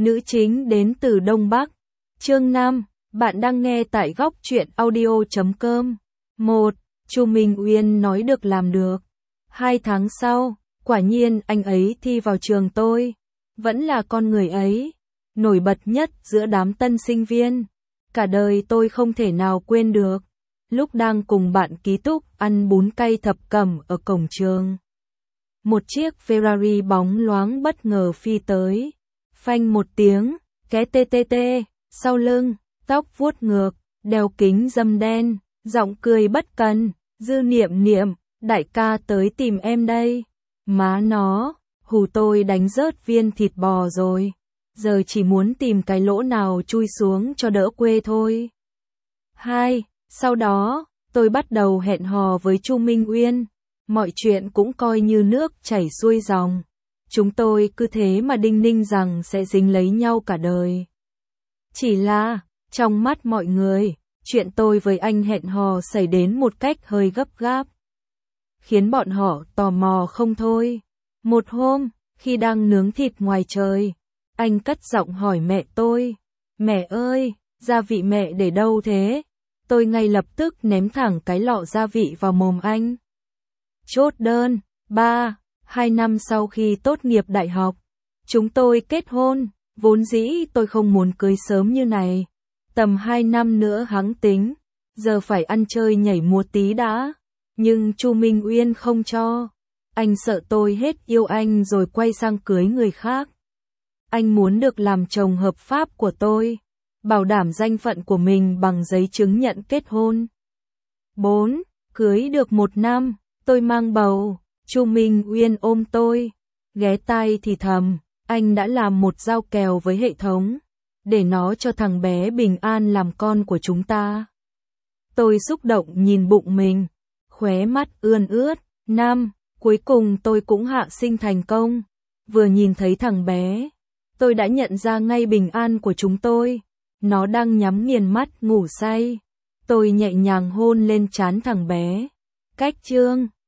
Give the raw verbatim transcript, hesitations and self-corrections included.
Nữ chính đến từ Đông Bắc. Chương năm, bạn đang nghe tại góc truyện audio chấm com. một. Chu Minh Uyên nói được làm được. Hai tháng sau, quả nhiên anh ấy thi vào trường tôi. Vẫn là con người ấy, nổi bật nhất giữa đám tân sinh viên. Cả đời tôi không thể nào quên được. Lúc đang cùng bạn ký túc ăn bún cay thập cẩm ở cổng trường. Một chiếc Ferrari bóng loáng bất ngờ phi tới. Phanh một tiếng, ké tê tê tê, sau lưng, tóc vuốt ngược, đeo kính râm đen, giọng cười bất cần, Dư Niệm Niệm, đại ca tới tìm em đây. Má nó, hù tôi đánh rớt viên thịt bò rồi. Giờ chỉ muốn tìm cái lỗ nào chui xuống cho đỡ quê thôi. Hai, sau đó, tôi bắt đầu hẹn hò với Chu Minh Uyên. Mọi chuyện cũng coi như nước chảy xuôi dòng. Chúng tôi cứ thế mà đinh ninh rằng sẽ dính lấy nhau cả đời. Chỉ là, trong mắt mọi người, chuyện tôi với anh hẹn hò xảy đến một cách hơi gấp gáp. Khiến bọn họ tò mò không thôi. Một hôm, khi đang nướng thịt ngoài trời, anh cất giọng hỏi mẹ tôi. Mẹ ơi, gia vị mẹ để đâu thế? Tôi ngay lập tức ném thẳng cái lọ gia vị vào mồm anh. Chốt đơn. Ba. Hai năm sau khi tốt nghiệp đại học, chúng tôi kết hôn. Vốn dĩ tôi không muốn cưới sớm như này. Tầm hai năm nữa hẵng tính. Giờ phải ăn chơi nhảy múa tí đã. Nhưng Chu Minh Uyên không cho. Anh sợ tôi hết yêu anh rồi quay sang cưới người khác. Anh muốn được làm chồng hợp pháp của tôi. Bảo đảm danh phận của mình bằng giấy chứng nhận kết hôn. Bốn. Cưới được một năm, tôi mang bầu. Chu Minh Uyên ôm tôi, ghé tai thì thầm, anh đã làm một giao kèo với hệ thống, để nó cho thằng bé bình an làm con của chúng ta. Tôi xúc động nhìn bụng mình, khóe mắt ươn ướt. Năm, cuối cùng tôi cũng hạ sinh thành công. Vừa nhìn thấy thằng bé, tôi đã nhận ra ngay bình an của chúng tôi. Nó đang nhắm nghiền mắt ngủ say. Tôi nhẹ nhàng hôn lên trán thằng bé. Cách chương